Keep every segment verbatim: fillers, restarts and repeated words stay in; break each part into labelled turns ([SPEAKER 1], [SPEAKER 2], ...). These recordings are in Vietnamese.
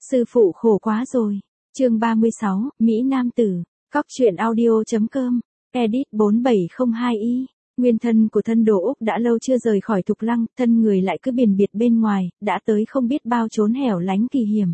[SPEAKER 1] Sư phụ khổ quá rồi. Chương ba mươi sáu, Mỹ Nam tử. Cóc truyện audio.com. Edit bốn bảy không hai y. Nguyên thân của thân đồ Úc đã lâu chưa rời khỏi Thục Lăng, thân người lại cứ biển biệt bên ngoài, đã tới không biết bao chốn hẻo lánh kỳ hiểm.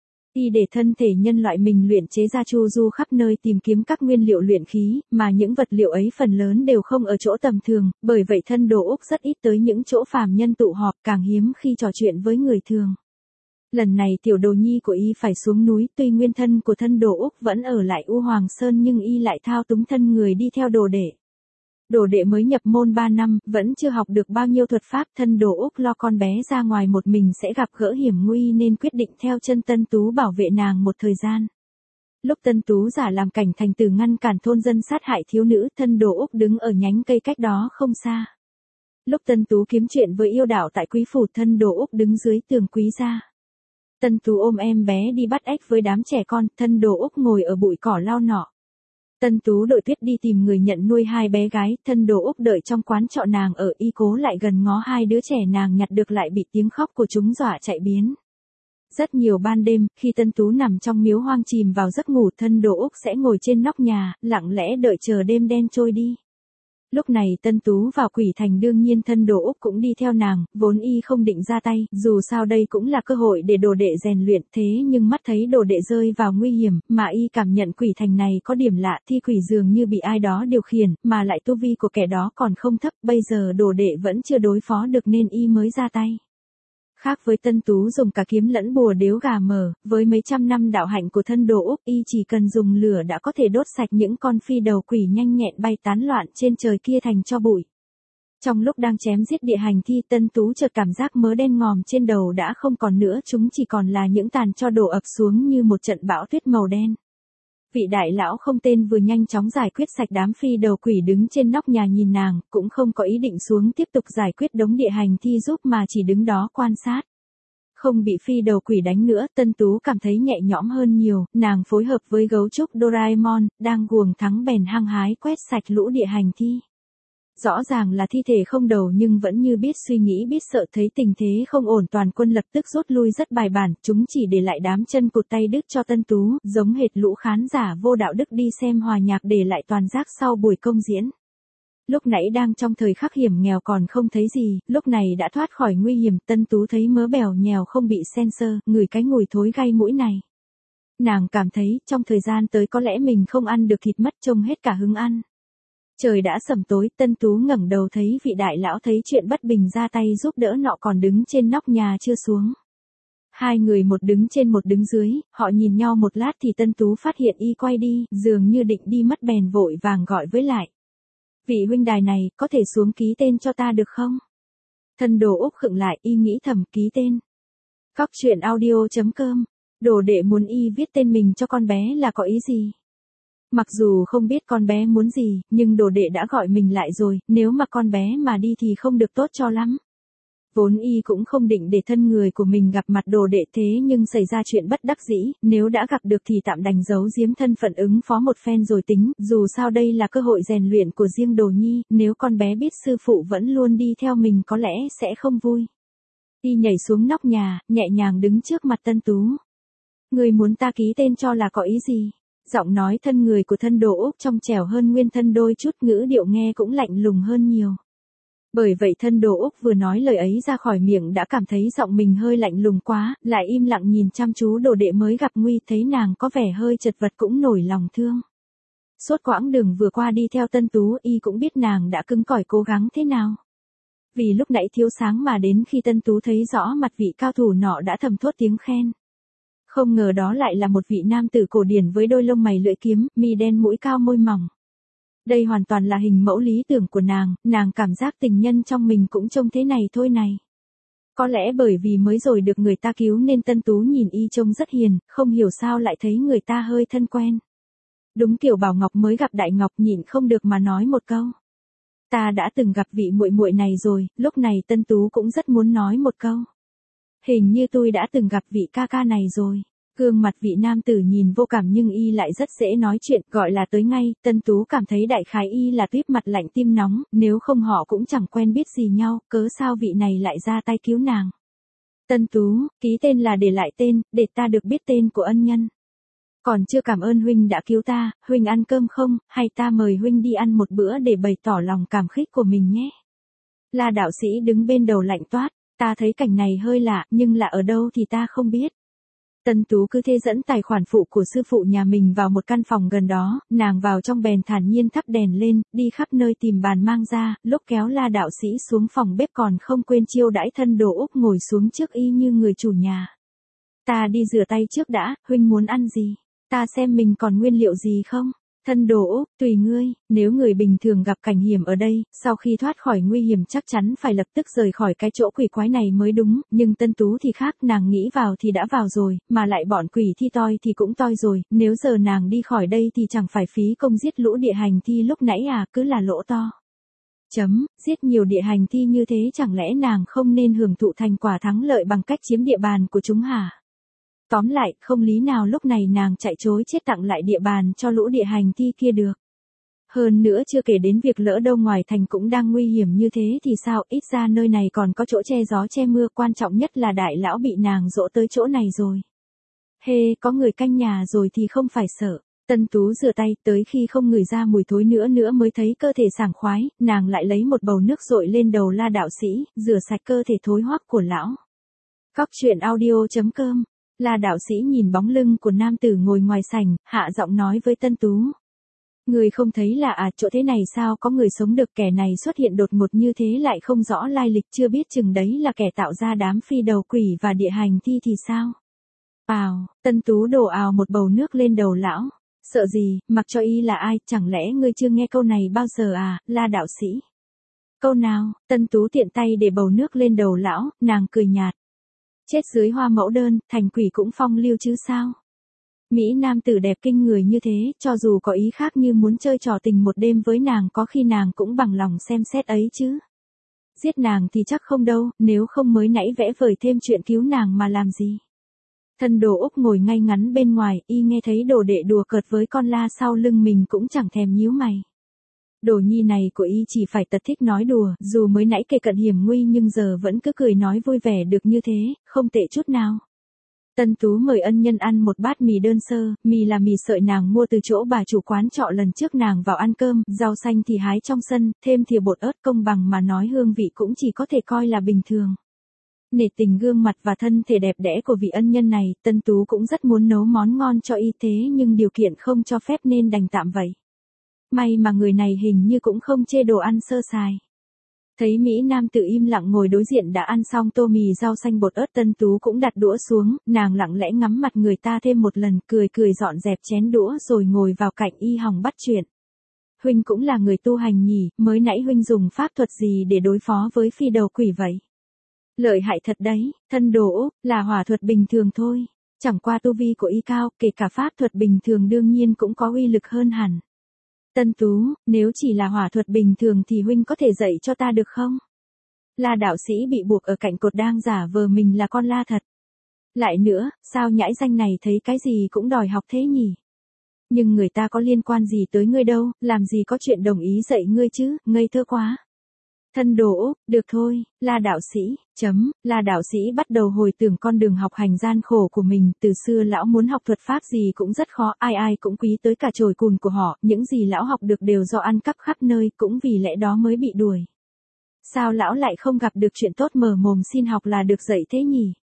[SPEAKER 1] Y để thân thể nhân loại mình luyện chế ra chu du khắp nơi tìm kiếm các nguyên liệu luyện khí, mà những vật liệu ấy phần lớn đều không ở chỗ tầm thường, bởi vậy thân đồ Úc rất ít tới những chỗ phàm nhân tụ họp, càng hiếm khi trò chuyện với người thường. Lần này tiểu đồ nhi của y phải xuống núi, tuy nguyên thân của thân đồ Úc vẫn ở lại U Hoàng Sơn nhưng y lại thao túng thân người đi theo đồ đệ. Đồ đệ mới nhập môn ba năm, vẫn chưa học được bao nhiêu thuật pháp, thân đồ Úc lo con bé ra ngoài một mình sẽ gặp gỡ hiểm nguy nên quyết định theo chân Tân Tú bảo vệ nàng một thời gian. Lúc Tân Tú giả làm cảnh thành tử ngăn cản thôn dân sát hại thiếu nữ, thân đồ Úc đứng ở nhánh cây cách đó không xa. Lúc Tân Tú kiếm chuyện với yêu đạo tại quý phủ, thân đồ Úc đứng dưới tường quý gia. Tân Tú ôm em bé đi bắt ếch với đám trẻ con, thân đồ Úc ngồi ở bụi cỏ lau nọ. Tân Tú đội tuyết đi tìm người nhận nuôi hai bé gái, thân đồ Úc đợi trong quán trọ nàng ở, y cố lại gần ngó hai đứa trẻ nàng nhặt được lại bị tiếng khóc của chúng dọa chạy biến. Rất nhiều ban đêm, khi Tân Tú nằm trong miếu hoang chìm vào giấc ngủ, thân đồ Úc sẽ ngồi trên nóc nhà, lặng lẽ đợi chờ đêm đen trôi đi. Lúc này Tân Tú vào Quỷ Thành, đương nhiên thân đồ Úc cũng đi theo nàng, vốn y không định ra tay, dù sao đây cũng là cơ hội để đồ đệ rèn luyện, thế nhưng mắt thấy đồ đệ rơi vào nguy hiểm, mà y cảm nhận Quỷ Thành này có điểm lạ, thi quỷ dường như bị ai đó điều khiển, mà lại tu vi của kẻ đó còn không thấp, bây giờ đồ đệ vẫn chưa đối phó được nên y mới ra tay. Khác với Tân Tú dùng cả kiếm lẫn bùa đếu gà mờ, với mấy trăm năm đạo hạnh của thân đồ Úc, y chỉ cần dùng lửa đã có thể đốt sạch những con phi đầu quỷ nhanh nhẹn bay tán loạn trên trời kia thành tro bụi. Trong lúc đang chém giết địa hành thi, Tân Tú chợt cảm giác mớ đen ngòm trên đầu đã không còn nữa, chúng chỉ còn là những tàn tro đổ ập xuống như một trận bão tuyết màu đen. Vị đại lão không tên vừa nhanh chóng giải quyết sạch đám phi đầu quỷ đứng trên nóc nhà nhìn nàng, cũng không có ý định xuống tiếp tục giải quyết đống địa hành thi giúp mà chỉ đứng đó quan sát. Không bị phi đầu quỷ đánh nữa, Tân Tú cảm thấy nhẹ nhõm hơn nhiều, nàng phối hợp với gấu trúc Doraemon, đang guồng thắng bèn hăng hái quét sạch lũ địa hành thi. Rõ ràng là thi thể không đầu nhưng vẫn như biết suy nghĩ biết sợ, thấy tình thế không ổn toàn quân lập tức rút lui rất bài bản, chúng chỉ để lại đám chân cụt tay đứt cho Tân Tú, giống hệt lũ khán giả vô đạo đức đi xem hòa nhạc để lại toàn rác sau buổi công diễn. Lúc nãy đang trong thời khắc hiểm nghèo còn không thấy gì, lúc này đã thoát khỏi nguy hiểm, Tân Tú thấy mớ bèo nhèo không bị censor, ngửi cái mùi thối gai mũi này. Nàng cảm thấy trong thời gian tới có lẽ mình không ăn được thịt mất, trông hết cả hứng ăn. Trời đã sẩm tối, Tân Tú ngẩng đầu thấy vị đại lão thấy chuyện bất bình ra tay giúp đỡ nọ còn đứng trên nóc nhà chưa xuống. Hai người một đứng trên một đứng dưới, họ nhìn nhau một lát thì Tân Tú phát hiện y quay đi, dường như định đi mất bèn vội vàng gọi với lại. Vị huynh đài này, có thể xuống ký tên cho ta được không? Thân đồ Úc khựng lại, y nghĩ thầm ký tên. Cóc truyện audio.com. Đồ đệ muốn y viết tên mình cho con bé là có ý gì? Mặc dù không biết con bé muốn gì, nhưng đồ đệ đã gọi mình lại rồi, nếu mà con bé mà đi thì không được tốt cho lắm. Vốn y cũng không định để thân người của mình gặp mặt đồ đệ, thế nhưng xảy ra chuyện bất đắc dĩ, nếu đã gặp được thì tạm đành giấu giếm thân phận ứng phó một phen rồi tính, dù sao đây là cơ hội rèn luyện của riêng đồ nhi, nếu con bé biết sư phụ vẫn luôn đi theo mình có lẽ sẽ không vui. Y nhảy xuống nóc nhà, nhẹ nhàng đứng trước mặt Tân Tú. Người muốn ta ký tên cho là có ý gì? Giọng nói thân người của thân đồ Úc trong trẻo hơn nguyên thân đôi chút, ngữ điệu nghe cũng lạnh lùng hơn nhiều. Bởi vậy thân đồ Úc vừa nói lời ấy ra khỏi miệng đã cảm thấy giọng mình hơi lạnh lùng quá, lại im lặng nhìn chăm chú đồ đệ mới gặp nguy, thấy nàng có vẻ hơi chật vật cũng nổi lòng thương. Suốt quãng đường vừa qua đi theo Tân Tú, y cũng biết nàng đã cứng cỏi cố gắng thế nào. Vì lúc nãy thiếu sáng mà đến khi Tân Tú thấy rõ mặt vị cao thủ nọ đã thầm thốt tiếng khen. Không ngờ đó lại là một vị nam tử cổ điển với đôi lông mày lưỡi kiếm, mi đen mũi cao môi mỏng. Đây hoàn toàn là hình mẫu lý tưởng của nàng, nàng cảm giác tình nhân trong mình cũng trông thế này thôi này. Có lẽ bởi vì mới rồi được người ta cứu nên Tân Tú nhìn y trông rất hiền, không hiểu sao lại thấy người ta hơi thân quen. Đúng kiểu Bảo Ngọc mới gặp Đại Ngọc, nhịn không được mà nói một câu. Ta đã từng gặp vị muội muội này rồi, lúc này Tân Tú cũng rất muốn nói một câu. Hình như tôi đã từng gặp vị ca ca này rồi. Gương mặt vị nam tử nhìn vô cảm nhưng y lại rất dễ nói chuyện, gọi là tới ngay. Tân Tú cảm thấy đại khái y là tuyếp mặt lạnh tim nóng, nếu không họ cũng chẳng quen biết gì nhau, cớ sao vị này lại ra tay cứu nàng. Tân Tú, ký tên là để lại tên, để ta được biết tên của ân nhân. Còn chưa cảm ơn huynh đã cứu ta, huynh ăn cơm không, hay ta mời huynh đi ăn một bữa để bày tỏ lòng cảm kích của mình nhé. La đạo sĩ đứng bên đầu lạnh toát, ta thấy cảnh này hơi lạ, nhưng lạ ở đâu thì ta không biết. Tân Tú cứ thế dẫn tài khoản phụ của sư phụ nhà mình vào một căn phòng gần đó, nàng vào trong bèn thản nhiên thắp đèn lên, đi khắp nơi tìm bàn mang ra, lúc kéo La đạo sĩ xuống phòng bếp còn không quên chiêu đãi thân Đồ Úc ngồi xuống trước y như người chủ nhà. Ta đi rửa tay trước đã, huynh muốn ăn gì? Ta xem mình còn nguyên liệu gì không? Thân Đồ Úc, tùy ngươi, nếu người bình thường gặp cảnh hiểm ở đây, sau khi thoát khỏi nguy hiểm chắc chắn phải lập tức rời khỏi cái chỗ quỷ quái này mới đúng, nhưng Tân Tú thì khác, nàng nghĩ vào thì đã vào rồi, mà lại bọn quỷ thi toi thì cũng toi rồi, nếu giờ nàng đi khỏi đây thì chẳng phải phí công giết lũ địa hành thi lúc nãy à, cứ là lỗ to. Chấm, giết nhiều địa hành thi như thế chẳng lẽ nàng không nên hưởng thụ thành quả thắng lợi bằng cách chiếm địa bàn của chúng hả? Tóm lại, không lý nào lúc này nàng chạy trối chết tặng lại địa bàn cho lũ địa hành thi kia được. Hơn nữa chưa kể đến việc lỡ đâu ngoài thành cũng đang nguy hiểm như thế thì sao, ít ra nơi này còn có chỗ che gió che mưa, quan trọng nhất là đại lão bị nàng dỗ tới chỗ này rồi. Hê, có người canh nhà rồi thì không phải sợ. Tân Tú rửa tay tới khi không ngửi ra mùi thối nữa nữa mới thấy cơ thể sảng khoái, nàng lại lấy một bầu nước dội lên đầu La đạo sĩ, rửa sạch cơ thể thối hoắc của lão. Cóc truyện audio chấm com. La đạo sĩ nhìn bóng lưng của nam tử ngồi ngoài sảnh, hạ giọng nói với Tân Tú. Người không thấy là à, chỗ thế này sao có người sống được, kẻ này xuất hiện đột ngột như thế lại không rõ lai lịch, chưa biết chừng đấy là kẻ tạo ra đám phi đầu quỷ và địa hành thi thì sao? Ào, Tân Tú đổ ào một bầu nước lên đầu lão. Sợ gì, mặc cho y là ai, chẳng lẽ ngươi chưa nghe câu này bao giờ à, La đạo sĩ? Câu nào? Tân Tú tiện tay để bầu nước lên đầu lão, nàng cười nhạt. Chết dưới hoa mẫu đơn, thành quỷ cũng phong lưu chứ sao? Mỹ nam tử đẹp kinh người như thế, cho dù có ý khác như muốn chơi trò tình một đêm với nàng có khi nàng cũng bằng lòng xem xét ấy chứ. Giết nàng thì chắc không đâu, nếu không mới nãy vẽ vời thêm chuyện cứu nàng mà làm gì. Thân Đồ Úc ngồi ngay ngắn bên ngoài, y nghe thấy đồ đệ đùa cợt với con la sau lưng mình cũng chẳng thèm nhíu mày. Đồ nhi này của y chỉ phải tật thích nói đùa, dù mới nãy kề cận hiểm nguy nhưng giờ vẫn cứ cười nói vui vẻ được như thế, không tệ chút nào. Tân Tú mời ân nhân ăn một bát mì đơn sơ, mì là mì sợi nàng mua từ chỗ bà chủ quán trọ lần trước nàng vào ăn cơm, rau xanh thì hái trong sân, thêm thìa bột ớt, công bằng mà nói hương vị cũng chỉ có thể coi là bình thường. Nể tình gương mặt và thân thể đẹp đẽ của vị ân nhân này, Tân Tú cũng rất muốn nấu món ngon cho y thế nhưng điều kiện không cho phép nên đành tạm vậy. May mà người này hình như cũng không chê đồ ăn sơ sài. Thấy Mỹ nam tự im lặng ngồi đối diện đã ăn xong tô mì rau xanh bột ớt, Tân Tú cũng đặt đũa xuống, nàng lặng lẽ ngắm mặt người ta thêm một lần, cười cười dọn dẹp chén đũa rồi ngồi vào cạnh y hòng bắt chuyện. Huynh cũng là người tu hành nhỉ, mới nãy huynh dùng pháp thuật gì để đối phó với phi đầu quỷ vậy? Lợi hại thật đấy, thân Đồ Úc, là hỏa thuật bình thường thôi. Chẳng qua tu vi của y cao, kể cả pháp thuật bình thường đương nhiên cũng có uy lực hơn hẳn. Tân Tú, nếu chỉ là hỏa thuật bình thường thì huynh có thể dạy cho ta được không? La đạo sĩ bị buộc ở cạnh cột đang giả vờ mình là con la thật. Lại nữa, sao nhãi danh này thấy cái gì cũng đòi học thế nhỉ? Nhưng người ta có liên quan gì tới ngươi đâu, làm gì có chuyện đồng ý dạy ngươi chứ, ngây thơ quá. Thân Đồ Úc, được thôi, La đạo sĩ, chấm, La đạo sĩ bắt đầu hồi tưởng con đường học hành gian khổ của mình, từ xưa lão muốn học thuật pháp gì cũng rất khó, ai ai cũng quý tới cả chổi cùn của họ, những gì lão học được đều do ăn cắp khắp nơi, cũng vì lẽ đó mới bị đuổi. Sao lão lại không gặp được chuyện tốt mở mồm xin học là được dạy thế nhỉ?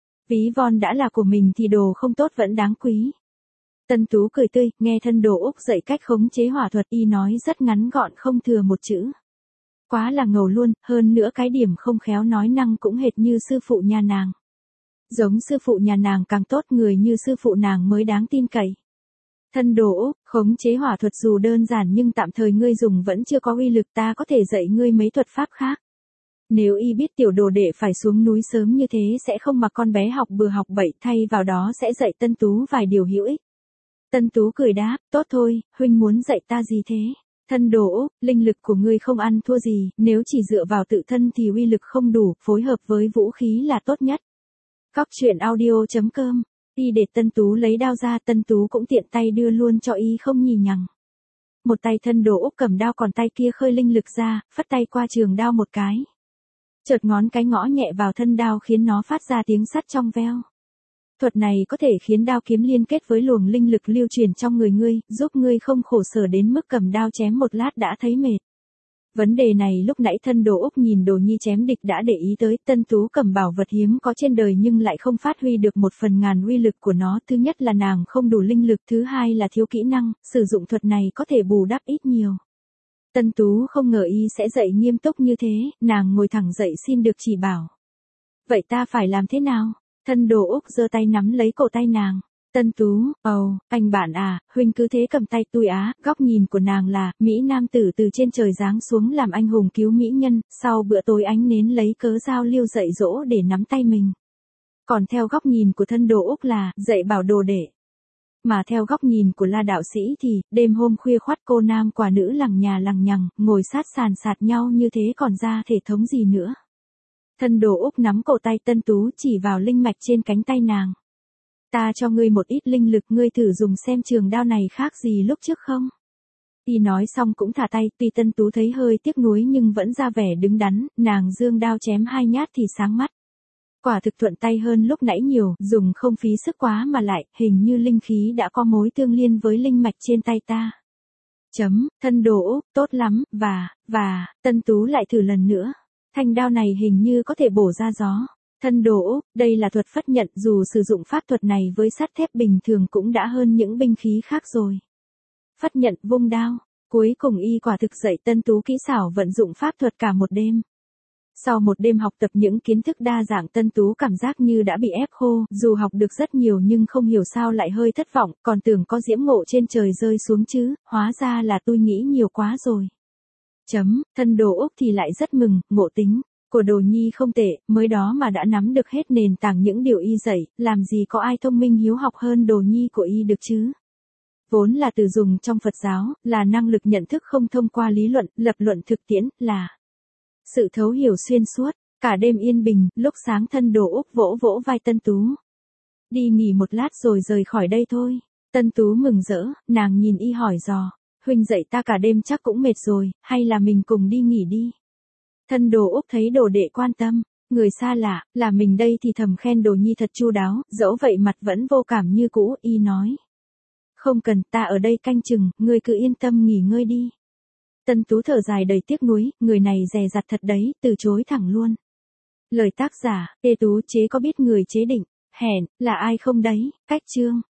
[SPEAKER 1] Ví von đã là của mình thì đồ không tốt vẫn đáng quý. Tân Tú cười tươi, nghe thân Đồ Úc dạy cách khống chế hỏa thuật, y nói rất ngắn gọn không thừa một chữ. Quá là ngầu luôn, hơn nữa cái điểm không khéo nói năng cũng hệt như sư phụ nhà nàng. Giống sư phụ nhà nàng càng tốt, người như sư phụ nàng mới đáng tin cậy. Thân Đồ Úc, khống chế hỏa thuật dù đơn giản nhưng tạm thời ngươi dùng vẫn chưa có uy lực, ta có thể dạy ngươi mấy thuật pháp khác. Nếu y biết tiểu đồ đệ phải xuống núi sớm như thế sẽ không mặc con bé học bừa học bậy, thay vào đó sẽ dạy Tân Tú vài điều hữu ích. Tân Tú cười đáp, tốt thôi, huynh muốn dạy ta gì thế? Thân Đồ Úc, linh lực của ngươi không ăn thua gì, nếu chỉ dựa vào tự thân thì uy lực không đủ, phối hợp với vũ khí là tốt nhất. Cóc truyện audio chấm com. Y để Tân Tú lấy đao ra, Tân Tú cũng tiện tay đưa luôn cho y không nhì nhằng. Một tay thân Đồ Úc cầm đao còn tay kia khơi linh lực ra, phất tay qua trường đao một cái. Chợt ngón cái ngõ nhẹ vào thân đao khiến nó phát ra tiếng sắt trong veo. Thuật này có thể khiến đao kiếm liên kết với luồng linh lực lưu truyền trong người ngươi, giúp ngươi không khổ sở đến mức cầm đao chém một lát đã thấy mệt. Vấn đề này lúc nãy thân Đồ Úc nhìn Đồ Nhi chém địch đã để ý tới. Tân Tú cầm bảo vật hiếm có trên đời nhưng lại không phát huy được một phần ngàn uy lực của nó. Thứ nhất là nàng không đủ linh lực, thứ hai là thiếu kỹ năng, sử dụng thuật này có thể bù đắp ít nhiều. Tân Tú không ngờ y sẽ dạy nghiêm túc như thế, nàng ngồi thẳng dậy xin được chỉ bảo. Vậy ta phải làm thế nào? Thân Đồ Úc giơ tay nắm lấy cổ tay nàng. Tân Tú, ồ, oh, anh bạn à, huynh cứ thế cầm tay tôi á. Góc nhìn của nàng là, Mỹ nam tử từ trên trời giáng xuống làm anh hùng cứu mỹ nhân, sau bữa tối ánh nến lấy cớ giao lưu dạy dỗ để nắm tay mình. Còn theo góc nhìn của thân Đồ Úc là, dạy bảo đồ đệ. Mà theo góc nhìn của La đạo sĩ thì, đêm hôm khuya khoắt cô nam quả nữ lằng nhà lằng nhằng, ngồi sát sàn sạt nhau như thế còn ra thể thống gì nữa. Thân Đồ Úc nắm cổ tay Tân Tú chỉ vào linh mạch trên cánh tay nàng. Ta cho ngươi một ít linh lực, ngươi thử dùng xem trường đao này khác gì lúc trước không? Y nói xong cũng thả tay, tuy Tân Tú thấy hơi tiếc nuối nhưng vẫn ra vẻ đứng đắn, nàng giương đao chém hai nhát thì sáng mắt. Quả thực thuận tay hơn lúc nãy nhiều, dùng không phí sức quá mà lại, hình như linh khí đã có mối tương liên với linh mạch trên tay ta. Chấm, thân Đồ Úc, tốt lắm, và, và, Tân Tú lại thử lần nữa. Thanh đao này hình như có thể bổ ra gió. Thân Đồ Úc, đây là thuật phất nhận, dù sử dụng pháp thuật này với sắt thép bình thường cũng đã hơn những binh khí khác rồi. Phất nhận vung đao, cuối cùng y quả thực dạy Tân Tú kỹ xảo vận dụng pháp thuật cả một đêm. Sau một đêm học tập những kiến thức đa dạng, Tân Tú cảm giác như đã bị ép khô, dù học được rất nhiều nhưng không hiểu sao lại hơi thất vọng, còn tưởng có diễm ngộ trên trời rơi xuống chứ, hóa ra là tôi nghĩ nhiều quá rồi. Chấm, thân Đồ Úc thì lại rất mừng, ngộ tính của Đồ Nhi không tệ, mới đó mà đã nắm được hết nền tảng những điều y dạy, làm gì có ai thông minh hiếu học hơn Đồ Nhi của y được chứ. Vốn là từ dùng trong Phật giáo, là năng lực nhận thức không thông qua lý luận, lập luận thực tiễn, là sự thấu hiểu xuyên suốt. Cả đêm yên bình, lúc sáng thân Đồ Úc vỗ vỗ vai Tân Tú. Đi nghỉ một lát rồi rời khỏi đây thôi. Tân Tú mừng rỡ, nàng nhìn y hỏi dò. Huynh dạy ta cả đêm chắc cũng mệt rồi, hay là mình cùng đi nghỉ đi. Thân Đồ Úc thấy đồ đệ quan tâm, người xa lạ, là mình đây thì thầm khen Đồ Nhi thật chu đáo, dẫu vậy mặt vẫn vô cảm như cũ, y nói. Không cần, ta ở đây canh chừng, ngươi cứ yên tâm nghỉ ngơi đi. Tân Tú thở dài đầy tiếc nuối, người này dè dặt thật đấy, từ chối thẳng luôn. Lời tác giả, Ê Tú chế có biết người chế định, hèn, là ai không đấy, cách chương.